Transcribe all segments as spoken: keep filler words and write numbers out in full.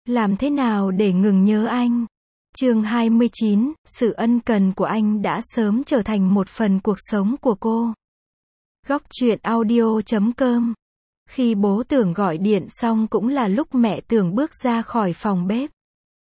Làm thế nào để ngừng nhớ anh? Chương hai mươi chín, sự ân cần của anh đã sớm trở thành một phần cuộc sống của cô. Góc truyện audio chấm com. Khi bố Tưởng gọi điện xong cũng là lúc mẹ Tưởng bước ra khỏi phòng bếp.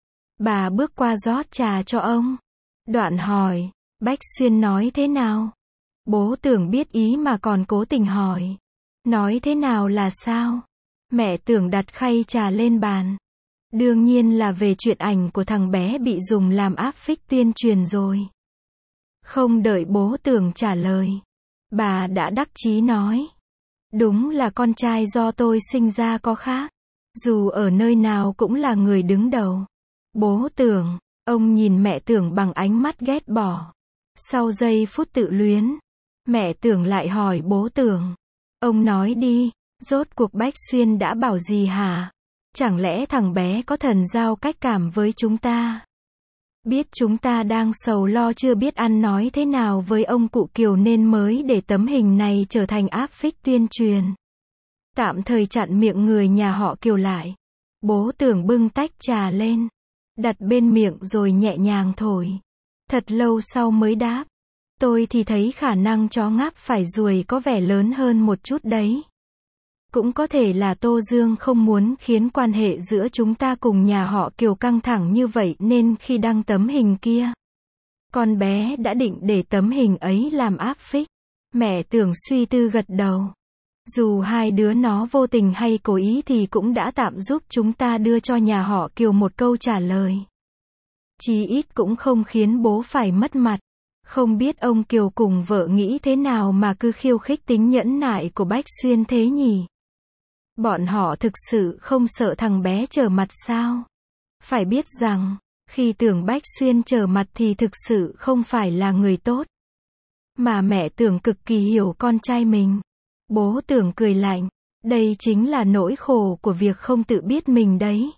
Bà bước qua rót trà cho ông. Đoạn hỏi, Bách Xuyên nói thế nào? Bố Tưởng biết ý mà còn cố tình hỏi. Nói thế nào là sao? Mẹ Tưởng đặt khay trà lên bàn. Đương nhiên là về chuyện ảnh của thằng bé bị dùng làm áp phích tuyên truyền rồi. Không đợi bố Tưởng trả lời, bà đã đắc chí nói. Đúng là con trai do tôi sinh ra có khác. Dù ở nơi nào cũng là người đứng đầu. Bố Tưởng, ông nhìn mẹ Tưởng bằng ánh mắt ghét bỏ. Sau giây phút tự luyến, mẹ Tưởng lại hỏi bố Tưởng. Ông nói đi, rốt cuộc Bách Xuyên đã bảo gì hả? Chẳng lẽ thằng bé có thần giao cách cảm với chúng ta? Biết chúng ta đang sầu lo chưa biết ăn nói thế nào với ông cụ Kiều nên mới để tấm hình này trở thành áp phích tuyên truyền. Tạm thời chặn miệng người nhà họ Kiều lại. Bố Tưởng bưng tách trà lên, đặt bên miệng rồi nhẹ nhàng thổi. Thật lâu sau mới đáp. Tôi thì thấy khả năng chó ngáp phải ruồi có vẻ lớn hơn một chút đấy. Cũng có thể là Tô Dương không muốn khiến quan hệ giữa chúng ta cùng nhà họ Kiều căng thẳng như vậy nên khi đăng tấm hình kia, con bé đã định để tấm hình ấy làm áp phích. Mẹ Tưởng suy tư gật đầu. Dù hai đứa nó vô tình hay cố ý thì cũng đã tạm giúp chúng ta đưa cho nhà họ Kiều một câu trả lời. Chí ít cũng không khiến bố phải mất mặt. Không biết ông Kiều cùng vợ nghĩ thế nào mà cứ khiêu khích tính nhẫn nại của Bách Xuyên thế nhỉ? Bọn họ thực sự không sợ thằng bé trở mặt sao? Phải biết rằng, khi Tưởng Bách Xuyên trở mặt thì thực sự không phải là người tốt. Mà mẹ Tưởng cực kỳ hiểu con trai mình. Bố Tưởng cười lạnh. Đây chính là nỗi khổ của việc không tự biết mình đấy.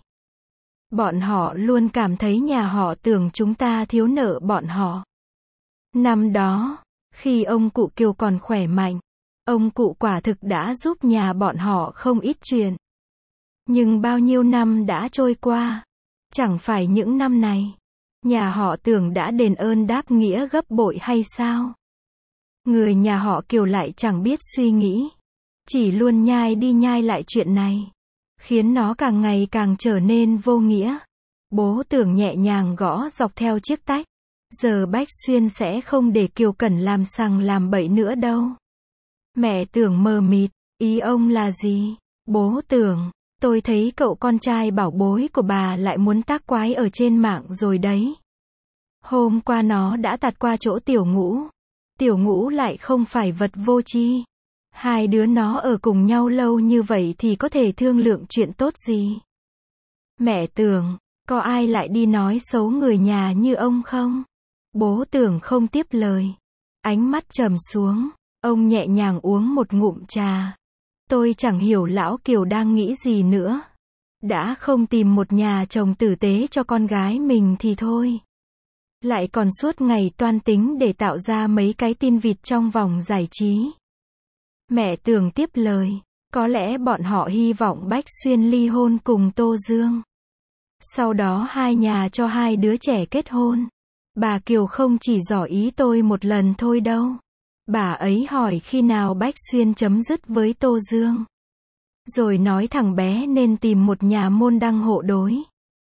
Bọn họ luôn cảm thấy nhà họ Tưởng chúng ta thiếu nợ bọn họ. Năm đó, khi ông cụ Kiều còn khỏe mạnh, ông cụ quả thực đã giúp nhà bọn họ không ít chuyện. Nhưng bao nhiêu năm đã trôi qua, chẳng phải những năm này, nhà họ Tưởng đã đền ơn đáp nghĩa gấp bội hay sao? Người nhà họ Kiều lại chẳng biết suy nghĩ, chỉ luôn nhai đi nhai lại chuyện này, khiến nó càng ngày càng trở nên vô nghĩa. Bố Tưởng nhẹ nhàng gõ dọc theo chiếc tách. Giờ Bách Xuyên sẽ không để Kiều Cẩn làm sằng làm bậy nữa đâu. Mẹ Tưởng mờ mịt, ý ông là gì? Bố Tưởng, tôi thấy cậu con trai bảo bối của bà lại muốn tác quái ở trên mạng rồi đấy. Hôm qua nó đã tạt qua chỗ Tiểu Ngũ. Tiểu Ngũ lại không phải vật vô tri. Hai đứa nó ở cùng nhau lâu như vậy thì có thể thương lượng chuyện tốt gì? Mẹ Tưởng, có ai lại đi nói xấu người nhà như ông không? Bố Tưởng không tiếp lời. Ánh mắt trầm xuống. Ông nhẹ nhàng uống một ngụm trà. Tôi chẳng hiểu lão Kiều đang nghĩ gì nữa. Đã không tìm một nhà chồng tử tế cho con gái mình thì thôi. Lại còn suốt ngày toan tính để tạo ra mấy cái tin vịt trong vòng giải trí. Mẹ Tưởng tiếp lời. Có lẽ bọn họ hy vọng Bách Xuyên ly hôn cùng Tô Dương. Sau đó hai nhà cho hai đứa trẻ kết hôn. Bà Kiều không chỉ dò ý tôi một lần thôi đâu. Bà ấy hỏi khi nào Bách Xuyên chấm dứt với Tô Dương. Rồi nói thằng bé nên tìm một nhà môn đăng hộ đối.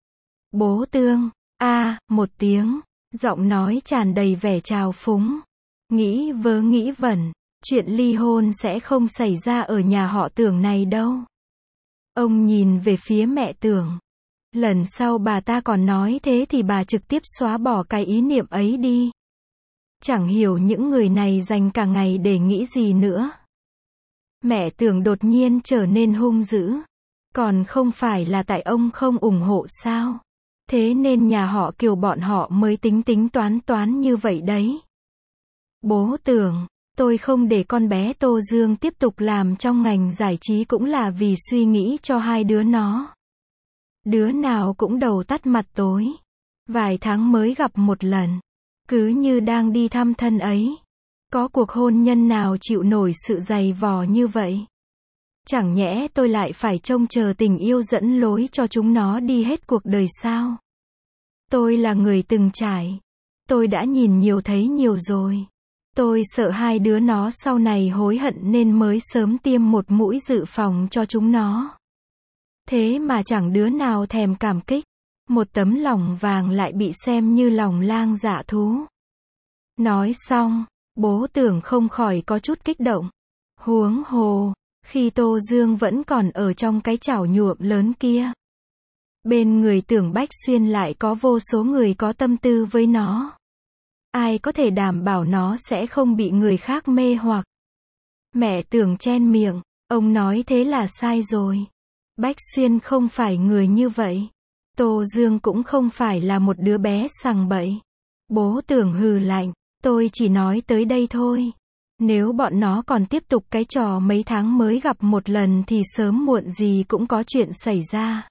Bố Tương, a à, một tiếng, giọng nói tràn đầy vẻ trào phúng. Nghĩ vớ nghĩ vẩn, chuyện ly hôn sẽ không xảy ra ở nhà họ Tưởng này đâu. Ông nhìn về phía mẹ Tưởng. Lần sau bà ta còn nói thế thì bà trực tiếp xóa bỏ cái ý niệm ấy đi. Chẳng hiểu những người này dành cả ngày để nghĩ gì nữa. Mẹ Tưởng đột nhiên trở nên hung dữ. Còn không phải là tại ông không ủng hộ sao? Thế nên nhà họ Kiều bọn họ mới tính tính toán toán như vậy đấy. Bố Tưởng, tôi không để con bé Tô Dương tiếp tục làm trong ngành giải trí cũng là vì suy nghĩ cho hai đứa nó. Đứa nào cũng đầu tắt mặt tối. Vài tháng mới gặp một lần. Cứ như đang đi thăm thân ấy. Có cuộc hôn nhân nào chịu nổi sự dày vò như vậy? Chẳng nhẽ tôi lại phải trông chờ tình yêu dẫn lối cho chúng nó đi hết cuộc đời sao? Tôi là người từng trải. Tôi đã nhìn nhiều thấy nhiều rồi. Tôi sợ hai đứa nó sau này hối hận nên mới sớm tiêm một mũi dự phòng cho chúng nó. Thế mà chẳng đứa nào thèm cảm kích. Một tấm lòng vàng lại bị xem như lòng lang dạ thú. Nói xong, bố Tưởng không khỏi có chút kích động. Huống hồ, khi Tô Dương vẫn còn ở trong cái chảo nhuộm lớn kia. Bên người Tưởng Bách Xuyên lại có vô số người có tâm tư với nó. Ai có thể đảm bảo nó sẽ không bị người khác mê hoặc. Mẹ Tưởng chen miệng, ông nói thế là sai rồi. Bách Xuyên không phải người như vậy. Tô Dương cũng không phải là một đứa bé sằng bậy. Bố Tưởng hừ lạnh, tôi chỉ nói tới đây thôi. Nếu bọn nó còn tiếp tục cái trò mấy tháng mới gặp một lần thì sớm muộn gì cũng có chuyện xảy ra.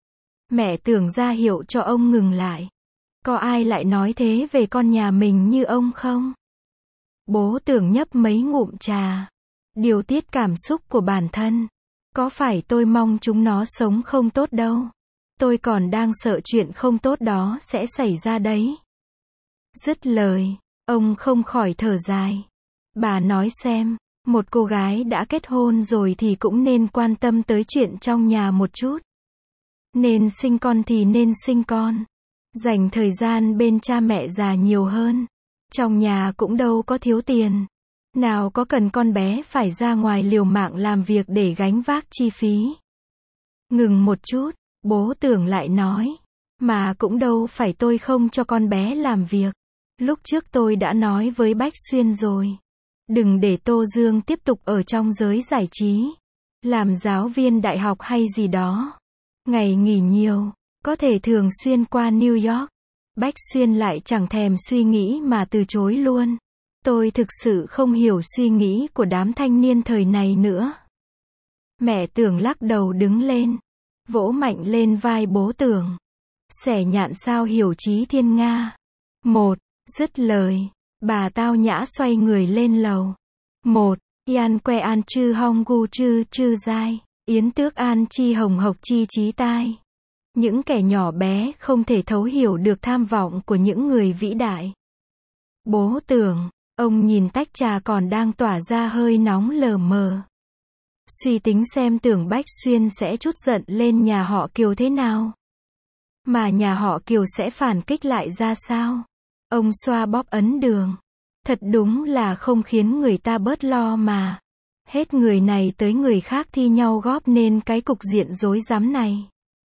Mẹ Tưởng ra hiệu cho ông ngừng lại. Có ai lại nói thế về con nhà mình như ông không? Bố Tưởng nhấp mấy ngụm trà. Điều tiết cảm xúc của bản thân. Có phải tôi mong chúng nó sống không tốt đâu. Tôi còn đang sợ chuyện không tốt đó sẽ xảy ra đấy. Dứt lời, ông không khỏi thở dài. Bà nói xem, một cô gái đã kết hôn rồi thì cũng nên quan tâm tới chuyện trong nhà một chút. Nên sinh con thì nên sinh con. Dành thời gian bên cha mẹ già nhiều hơn. Trong nhà cũng đâu có thiếu tiền. Nào có cần con bé phải ra ngoài liều mạng làm việc để gánh vác chi phí. Ngừng một chút, bố Tưởng lại nói. Mà cũng đâu phải tôi không cho con bé làm việc. Lúc trước tôi đã nói với Bách Xuyên rồi. Đừng để Tô Dương tiếp tục ở trong giới giải trí. Làm giáo viên đại học hay gì đó. Ngày nghỉ nhiều, có thể thường xuyên qua New York. Bách Xuyên lại chẳng thèm suy nghĩ mà từ chối luôn. Tôi thực sự không hiểu suy nghĩ của đám thanh niên thời này nữa. Mẹ Tưởng lắc đầu đứng lên. Vỗ mạnh lên vai bố Tưởng. Xẻ nhạn sao hiểu chí thiên Nga. Một, dứt lời. Bà tao nhã xoay người lên lầu. Một, Yan que an chư hong gu chư chư dai. Yến tước an chi hồng hộc chi trí tai. Những kẻ nhỏ bé không thể thấu hiểu được tham vọng của những người vĩ đại. Bố Tưởng, ông nhìn tách trà còn đang tỏa ra hơi nóng lờ mờ. Suy tính xem Tưởng Bách Xuyên sẽ trút giận lên nhà họ Kiều thế nào. Mà nhà họ Kiều sẽ phản kích lại ra sao? Ông xoa bóp ấn đường. Thật đúng là không khiến người ta bớt lo mà. Hết người này tới người khác thi nhau góp nên cái cục diện rối rắm này.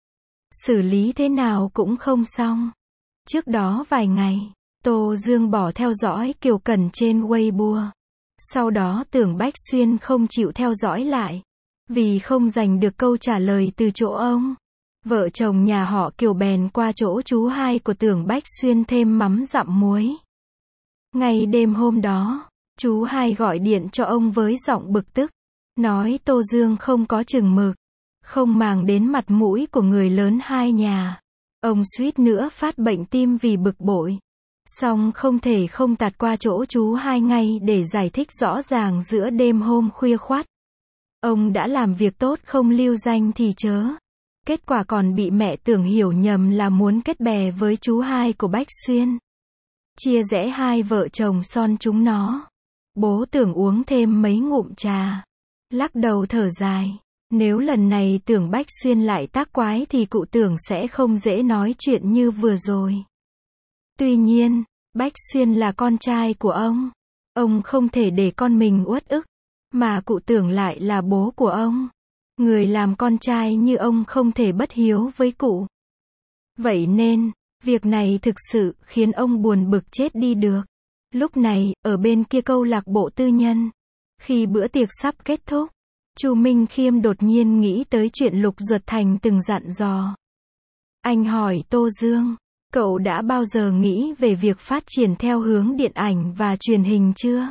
Xử lý thế nào cũng không xong. Trước đó vài ngày, Tô Dương bỏ theo dõi Kiều Cần trên Weibo. Sau đó Tưởng Bách Xuyên không chịu theo dõi lại. Vì không giành được câu trả lời từ chỗ ông. Vợ chồng nhà họ Kiều bèn qua chỗ chú hai của Tưởng Bách Xuyên thêm mắm dặm muối. Ngày đêm hôm đó, chú hai gọi điện cho ông với giọng bực tức. Nói Tô Dương không có chừng mực. Không màng đến mặt mũi của người lớn hai nhà. Ông suýt nữa phát bệnh tim vì bực bội. Song không thể không tạt qua chỗ chú hai ngay để giải thích rõ ràng giữa đêm hôm khuya khoắt. Ông đã làm việc tốt không lưu danh thì chớ. Kết quả còn bị mẹ Tưởng hiểu nhầm là muốn kết bè với chú hai của Bách Xuyên. Chia rẽ hai vợ chồng son chúng nó. Bố Tưởng uống thêm mấy ngụm trà. Lắc đầu thở dài. Nếu lần này Tưởng Bách Xuyên lại tác quái thì cụ Tưởng sẽ không dễ nói chuyện như vừa rồi. Tuy nhiên, Bách Xuyên là con trai của ông. Ông không thể để con mình uất ức. Mà cụ Tưởng lại là bố của ông. Người làm con trai như ông không thể bất hiếu với cụ. Vậy nên, việc này thực sự khiến ông buồn bực chết đi được. Lúc này, ở bên kia câu lạc bộ tư nhân, khi bữa tiệc sắp kết thúc, Chu Minh Khiêm đột nhiên nghĩ tới chuyện Lục Duật Thành từng dặn dò. Anh hỏi Tô Dương, cậu đã bao giờ nghĩ về việc phát triển theo hướng điện ảnh và truyền hình chưa?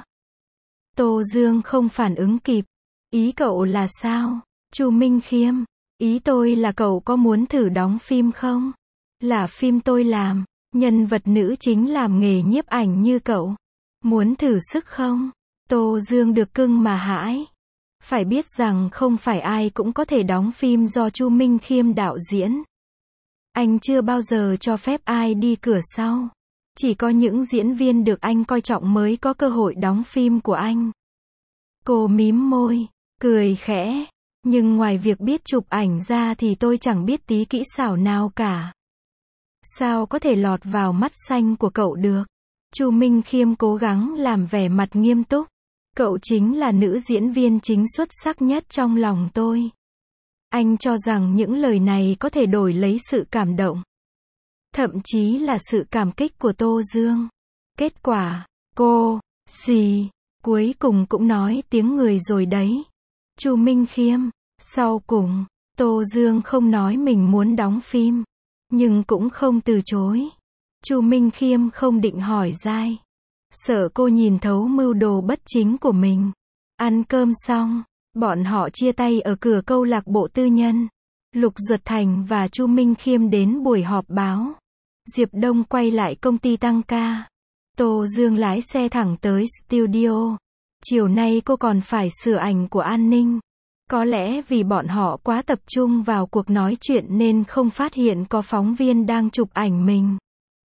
Tô Dương không phản ứng kịp. Ý cậu là sao? Chu Minh Khiêm, ý tôi là cậu có muốn thử đóng phim không? Là phim tôi làm, nhân vật nữ chính làm nghề nhiếp ảnh như cậu. Muốn thử sức không? Tô Dương được cưng mà hãi. Phải biết rằng không phải ai cũng có thể đóng phim do Chu Minh Khiêm đạo diễn. Anh chưa bao giờ cho phép ai đi cửa sau. Chỉ có những diễn viên được anh coi trọng mới có cơ hội đóng phim của anh. Cô mím môi, cười khẽ. Nhưng ngoài việc biết chụp ảnh ra thì tôi chẳng biết tí kỹ xảo nào cả. Sao có thể lọt vào mắt xanh của cậu được? Chu Minh Khiêm cố gắng làm vẻ mặt nghiêm túc. Cậu chính là nữ diễn viên chính xuất sắc nhất trong lòng tôi. Anh cho rằng những lời này có thể đổi lấy sự cảm động. Thậm chí là sự cảm kích của Tô Dương. Kết quả, cô, xì, cuối cùng cũng nói tiếng người rồi đấy. Chu Minh Khiêm, sau cùng, Tô Dương không nói mình muốn đóng phim, nhưng cũng không từ chối. Chu Minh Khiêm không định hỏi dai. Sợ cô nhìn thấu mưu đồ bất chính của mình. Ăn cơm xong, bọn họ chia tay ở cửa câu lạc bộ tư nhân. Lục Duật Thành và Chu Minh Khiêm đến buổi họp báo. Diệp Đông quay lại công ty tăng ca. Tô Dương lái xe thẳng tới studio. Chiều nay cô còn phải sửa ảnh của An Ninh. Có lẽ vì bọn họ quá tập trung vào cuộc nói chuyện nên không phát hiện có phóng viên đang chụp ảnh mình.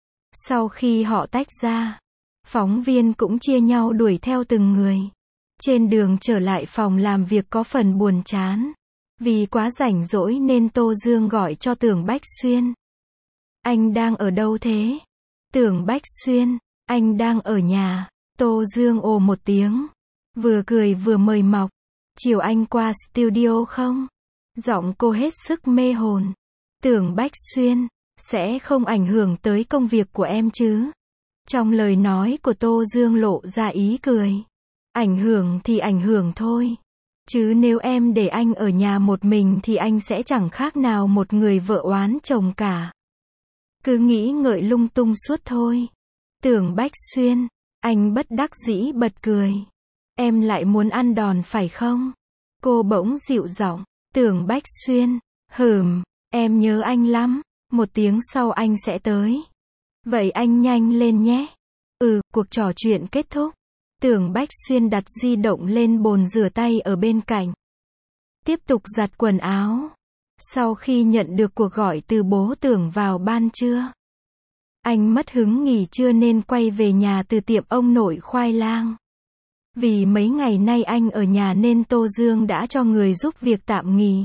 Sau khi họ tách ra, phóng viên cũng chia nhau đuổi theo từng người. Trên đường trở lại phòng làm việc có phần buồn chán. Vì quá rảnh rỗi nên Tô Dương gọi cho Tưởng Bách Xuyên. Anh đang ở đâu thế? Tưởng Bách Xuyên, anh đang ở nhà. Tô Dương ồ một tiếng. Vừa cười vừa mời mọc. Chiều anh qua studio không? Giọng cô hết sức mê hồn. Tưởng Bách Xuyên, sẽ không ảnh hưởng tới công việc của em chứ? Trong lời nói của Tô Dương lộ ra ý cười. Ảnh hưởng thì ảnh hưởng thôi. Chứ nếu em để anh ở nhà một mình thì anh sẽ chẳng khác nào một người vợ oán chồng cả. Cứ nghĩ ngợi lung tung suốt thôi. Tưởng Bách Xuyên, anh bất đắc dĩ bật cười. Em lại muốn ăn đòn phải không? Cô bỗng dịu giọng. Tưởng Bách Xuyên, hừm, em nhớ anh lắm. Một tiếng sau anh sẽ tới. Vậy anh nhanh lên nhé. Ừ, cuộc trò chuyện kết thúc. Tưởng Bách Xuyên đặt di động lên bồn rửa tay ở bên cạnh. Tiếp tục giặt quần áo. Sau khi nhận được cuộc gọi từ bố Tưởng vào ban trưa, anh mất hứng nghỉ trưa nên quay về nhà từ tiệm ông nội khoai lang. Vì mấy ngày nay anh ở nhà nên Tô Dương đã cho người giúp việc tạm nghỉ.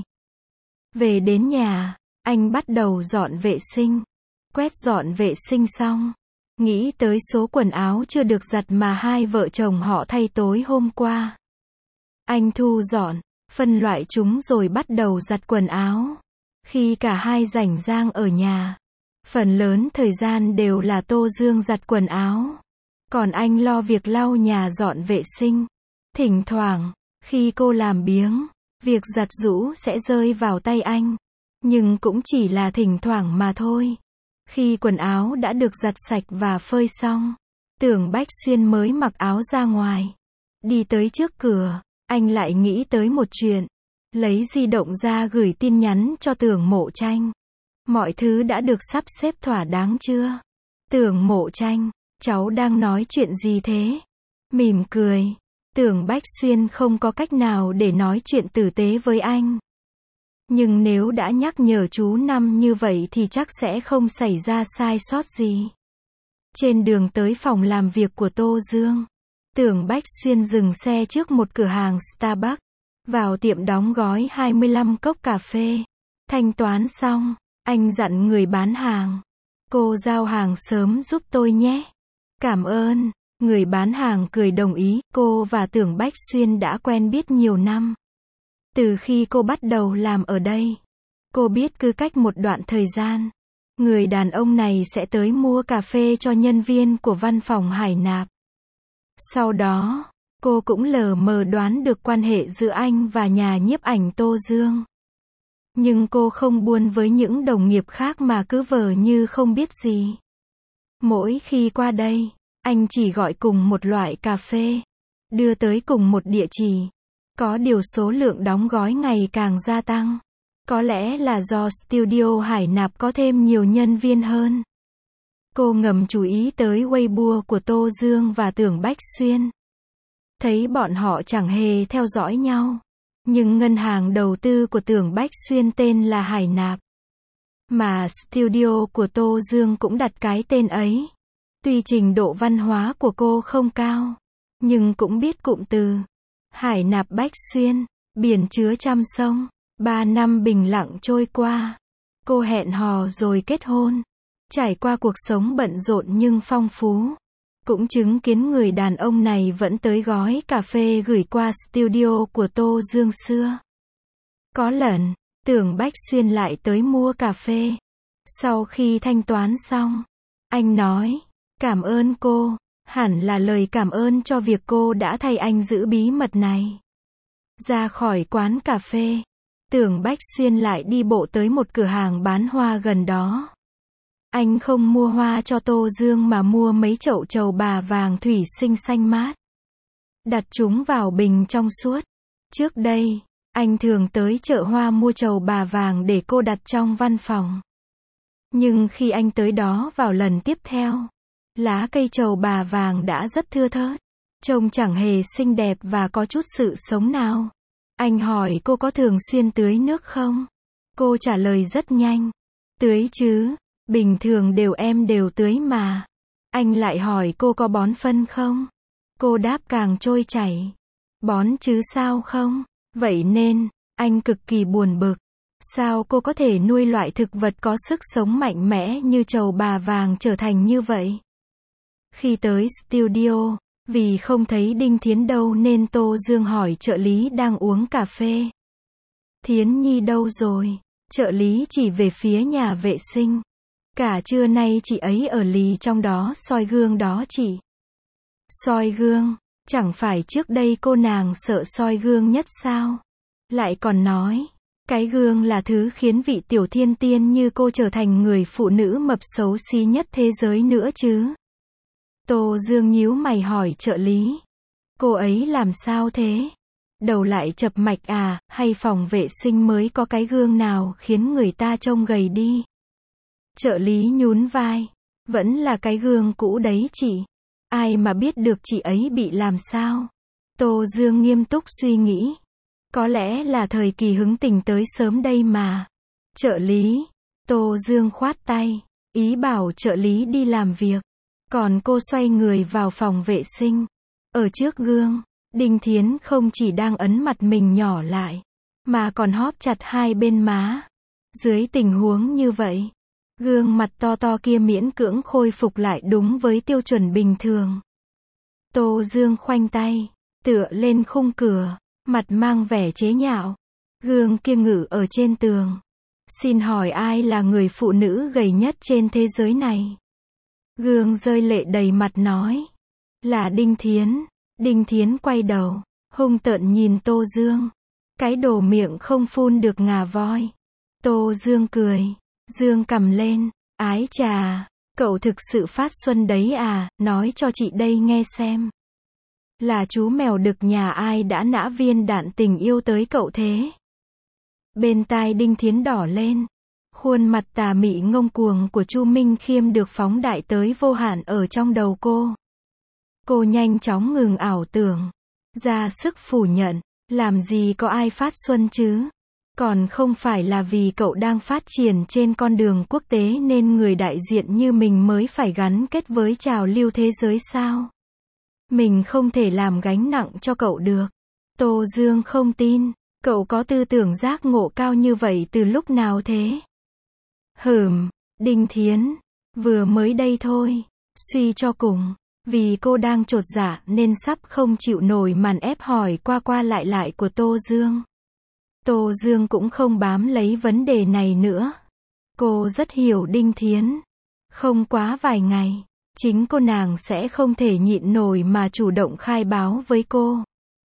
Về đến nhà, anh bắt đầu dọn vệ sinh. Quét dọn vệ sinh xong, nghĩ tới số quần áo chưa được giặt mà hai vợ chồng họ thay tối hôm qua. Anh thu dọn, phân loại chúng rồi bắt đầu giặt quần áo. Khi cả hai rảnh rang ở nhà, phần lớn thời gian đều là Tô Dương giặt quần áo. Còn anh lo việc lau nhà dọn vệ sinh. Thỉnh thoảng, khi cô làm biếng, việc giặt giũ sẽ rơi vào tay anh. Nhưng cũng chỉ là thỉnh thoảng mà thôi. Khi quần áo đã được giặt sạch và phơi xong, Tưởng Bách Xuyên mới mặc áo ra ngoài. Đi tới trước cửa, anh lại nghĩ tới một chuyện. Lấy di động ra gửi tin nhắn cho Tưởng Mộ Tranh. Mọi thứ đã được sắp xếp thỏa đáng chưa? Tưởng Mộ Tranh, cháu đang nói chuyện gì thế? Mỉm cười. Tưởng Bách Xuyên không có cách nào để nói chuyện tử tế với anh. Nhưng nếu đã nhắc nhở chú Năm như vậy thì chắc sẽ không xảy ra sai sót gì. Trên đường tới phòng làm việc của Tô Dương, Tưởng Bách Xuyên dừng xe trước một cửa hàng Starbucks. Vào tiệm đóng gói hai mươi lăm cốc cà phê. Thanh toán xong, anh dặn người bán hàng. Cô giao hàng sớm giúp tôi nhé. Cảm ơn. Người bán hàng cười đồng ý. Cô và Tưởng Bách Xuyên đã quen biết nhiều năm. Từ khi cô bắt đầu làm ở đây, cô biết cứ cách một đoạn thời gian, người đàn ông này sẽ tới mua cà phê cho nhân viên của văn phòng Hải Nạp. Sau đó, cô cũng lờ mờ đoán được quan hệ giữa anh và nhà nhiếp ảnh Tô Dương. Nhưng cô không buôn với những đồng nghiệp khác mà cứ vờ như không biết gì. Mỗi khi qua đây, anh chỉ gọi cùng một loại cà phê, đưa tới cùng một địa chỉ. Có điều số lượng đóng gói ngày càng gia tăng. Có lẽ là do studio Hải Nạp có thêm nhiều nhân viên hơn. Cô ngầm chú ý tới Weibo của Tô Dương và Tưởng Bách Xuyên. Thấy bọn họ chẳng hề theo dõi nhau. Nhưng ngân hàng đầu tư của Tưởng Bách Xuyên tên là Hải Nạp. Mà studio của Tô Dương cũng đặt cái tên ấy. Tuy trình độ văn hóa của cô không cao, nhưng cũng biết cụm từ. Hải Nạp Bách Xuyên, biển chứa trăm sông. Ba năm bình lặng trôi qua. Cô hẹn hò rồi kết hôn. Trải qua cuộc sống bận rộn nhưng phong phú. Cũng chứng kiến người đàn ông này vẫn tới gói cà phê gửi qua studio của Tô Dương xưa. Có lần, Tưởng Bách Xuyên lại tới mua cà phê. Sau khi thanh toán xong, anh nói, cảm ơn cô, hẳn là lời cảm ơn cho việc cô đã thay anh giữ bí mật này. Ra khỏi quán cà phê, Tưởng Bách Xuyên lại đi bộ tới một cửa hàng bán hoa gần đó. Anh không mua hoa cho Tô Dương mà mua mấy chậu trầu bà vàng thủy sinh xanh mát. Đặt chúng vào bình trong suốt. Trước đây, anh thường tới chợ hoa mua trầu bà vàng để cô đặt trong văn phòng. Nhưng khi anh tới đó vào lần tiếp theo, lá cây trầu bà vàng đã rất thưa thớt, trông chẳng hề xinh đẹp và có chút sự sống nào. Anh hỏi cô có thường xuyên tưới nước không? Cô trả lời rất nhanh. Tưới chứ, bình thường đều em đều tưới mà. Anh lại hỏi cô có bón phân không? Cô đáp càng trôi chảy. Bón chứ sao không? Vậy nên, anh cực kỳ buồn bực. Sao cô có thể nuôi loại thực vật có sức sống mạnh mẽ như trầu bà vàng trở thành như vậy? Khi tới studio, vì không thấy Đinh Thiến đâu nên Tô Dương hỏi trợ lý đang uống cà phê. Thiến Nhi đâu rồi? Trợ lý chỉ về phía nhà vệ sinh. Cả trưa nay chị ấy ở lì trong đó soi gương đó chị. Soi gương? Chẳng phải trước đây cô nàng sợ soi gương nhất sao? Lại còn nói, cái gương là thứ khiến vị tiểu thiên tiên như cô trở thành người phụ nữ mập xấu xí nhất thế giới nữa chứ. Tô Dương nhíu mày hỏi trợ lý. Cô ấy làm sao thế? Đầu lại chập mạch à, hay phòng vệ sinh mới có cái gương nào khiến người ta trông gầy đi? Trợ lý nhún vai. Vẫn là cái gương cũ đấy chị. Ai mà biết được chị ấy bị làm sao? Tô Dương nghiêm túc suy nghĩ. Có lẽ là thời kỳ hứng tình tới sớm đây mà. Trợ lý. Tô Dương khoát tay. Ý bảo trợ lý đi làm việc. Còn cô xoay người vào phòng vệ sinh. Ở trước gương, Đinh Thiến không chỉ đang ấn mặt mình nhỏ lại, mà còn hóp chặt hai bên má. Dưới tình huống như vậy, gương mặt to to kia miễn cưỡng khôi phục lại đúng với tiêu chuẩn bình thường. Tô Dương khoanh tay, tựa lên khung cửa, mặt mang vẻ chế nhạo. Gương kia ngự ở trên tường. Xin hỏi ai là người phụ nữ gầy nhất trên thế giới này? Gương rơi lệ đầy mặt nói. Là Đinh Thiến. Đinh Thiến quay đầu, hung tợn nhìn Tô Dương. Cái đồ miệng không phun được ngà voi. Tô Dương cười. Dương cầm lên. Ái chà, cậu thực sự phát xuân đấy à, nói cho chị đây nghe xem. Là chú mèo đực nhà ai đã nã viên đạn tình yêu tới cậu thế? Bên tai Đinh Thiến đỏ lên. Khuôn mặt tà mị ngông cuồng của Chu Minh Khiêm được phóng đại tới vô hạn ở trong đầu cô. Cô nhanh chóng ngừng ảo tưởng, ra sức phủ nhận, làm gì có ai phát xuân chứ? Còn không phải là vì cậu đang phát triển trên con đường quốc tế nên người đại diện như mình mới phải gắn kết với trào lưu thế giới sao? Mình không thể làm gánh nặng cho cậu được. Tô Dương không tin, cậu có tư tưởng giác ngộ cao như vậy từ lúc nào thế? Hừm, Đinh Thiến, vừa mới đây thôi. Suy cho cùng, vì cô đang chột dạ nên sắp không chịu nổi màn ép hỏi qua qua lại lại của Tô Dương. Tô Dương cũng không bám lấy vấn đề này nữa. Cô rất hiểu Đinh Thiến. Không quá vài ngày, chính cô nàng sẽ không thể nhịn nổi mà chủ động khai báo với cô.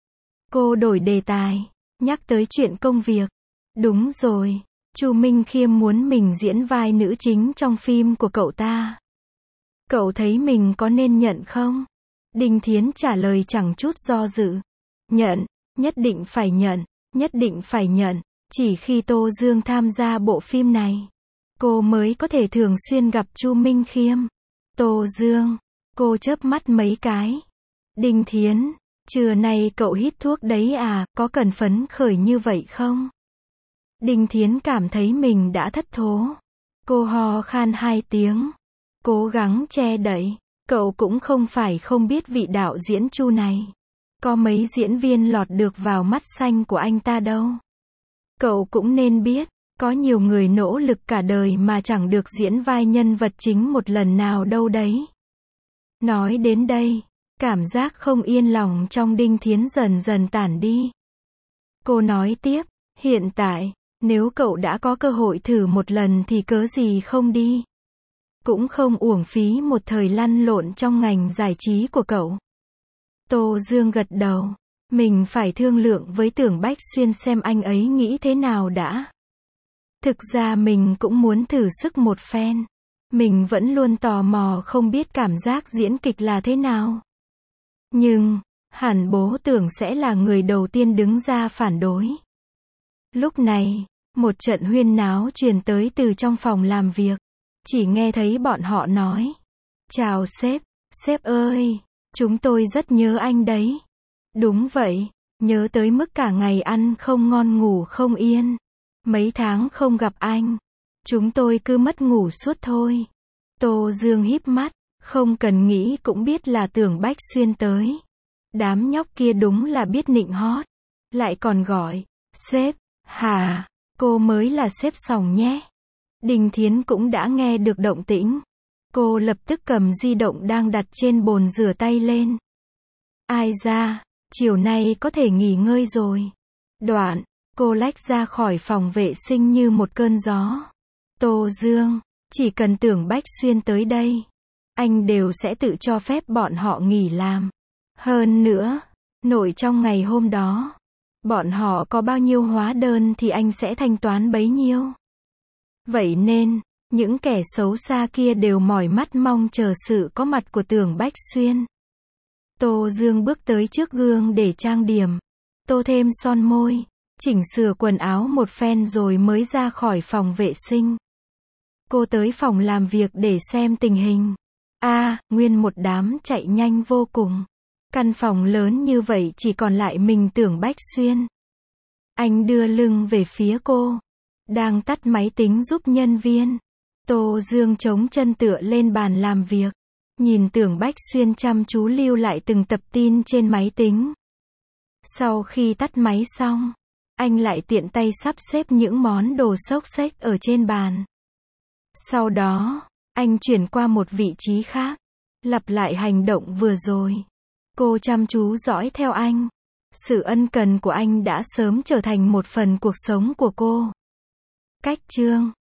Cô đổi đề tài, nhắc tới chuyện công việc. Đúng rồi, Chu Minh Khiêm muốn mình diễn vai nữ chính trong phim của cậu ta. Cậu thấy mình có nên nhận không? Đinh Thiến trả lời chẳng chút do dự. Nhận, nhất định phải nhận, nhất định phải nhận. Chỉ khi Tô Dương tham gia bộ phim này, cô mới có thể thường xuyên gặp Chu Minh Khiêm. Tô Dương, cô chớp mắt mấy cái. Đinh Thiến, Trưa nay cậu hít thuốc đấy à, có cần phấn khởi như vậy không? Đinh Thiến cảm thấy mình đã thất thố. Cô ho khan hai tiếng. Cố gắng che đậy. Cậu cũng không phải không biết vị đạo diễn Chu này. Có mấy diễn viên lọt được vào mắt xanh của anh ta đâu. Cậu cũng nên biết, có nhiều người nỗ lực cả đời mà chẳng được diễn vai nhân vật chính một lần nào đâu đấy. Nói đến đây, cảm giác không yên lòng trong Đinh Thiến dần dần tản đi. Cô nói tiếp, hiện tại, nếu cậu đã có cơ hội thử một lần thì cớ gì không đi. Cũng không uổng phí một thời lăn lộn trong ngành giải trí của cậu. Tô Dương gật đầu. Mình phải thương lượng với Tưởng Bách Xuyên xem anh ấy nghĩ thế nào đã. Thực ra mình cũng muốn thử sức một phen. Mình vẫn luôn tò mò không biết cảm giác diễn kịch là thế nào. Nhưng, hẳn bố Tưởng sẽ là người đầu tiên đứng ra phản đối. Lúc này, một trận huyên náo truyền tới từ trong phòng làm việc. Chỉ nghe thấy bọn họ nói. Chào sếp, sếp ơi, chúng tôi rất nhớ anh đấy. Đúng vậy, nhớ tới mức cả ngày ăn không ngon ngủ không yên. Mấy tháng không gặp anh, chúng tôi cứ mất ngủ suốt thôi. Tô Dương híp mắt, không cần nghĩ cũng biết là Tưởng Bách Xuyên tới. Đám nhóc kia đúng là biết nịnh hót. Lại còn gọi, sếp, hả, cô mới là sếp sòng nhé. Đinh Thiến cũng đã nghe được động tĩnh. Cô lập tức cầm di động đang đặt trên bồn rửa tay lên. Ai ra, chiều nay có thể nghỉ ngơi rồi. Đoạn, cô lách ra khỏi phòng vệ sinh như một cơn gió. Tô Dương, chỉ cần Tưởng Bách Xuyên tới đây, anh đều sẽ tự cho phép bọn họ nghỉ làm. Hơn nữa, nội trong ngày hôm đó, bọn họ có bao nhiêu hóa đơn thì anh sẽ thanh toán bấy nhiêu. Vậy nên, những kẻ xấu xa kia đều mỏi mắt mong chờ sự có mặt của Tưởng Bách Xuyên. Tô Dương bước tới trước gương để trang điểm, tô thêm son môi, chỉnh sửa quần áo một phen rồi mới ra khỏi phòng vệ sinh. Cô tới phòng làm việc để xem tình hình. A, à, nguyên một đám chạy nhanh vô cùng. Căn phòng lớn như vậy chỉ còn lại mình Tưởng Bách Xuyên. Anh đưa lưng về phía cô, đang tắt máy tính giúp nhân viên. Tô Dương chống chân tựa lên bàn làm việc, nhìn Tưởng Bách Xuyên chăm chú lưu lại từng tập tin trên máy tính. Sau khi tắt máy xong, anh lại tiện tay sắp xếp những món đồ xốc xếch ở trên bàn. Sau đó, anh chuyển qua một vị trí khác, lặp lại hành động vừa rồi. Cô chăm chú dõi theo anh. Sự ân cần của anh đã sớm trở thành một phần cuộc sống của cô. Cách chương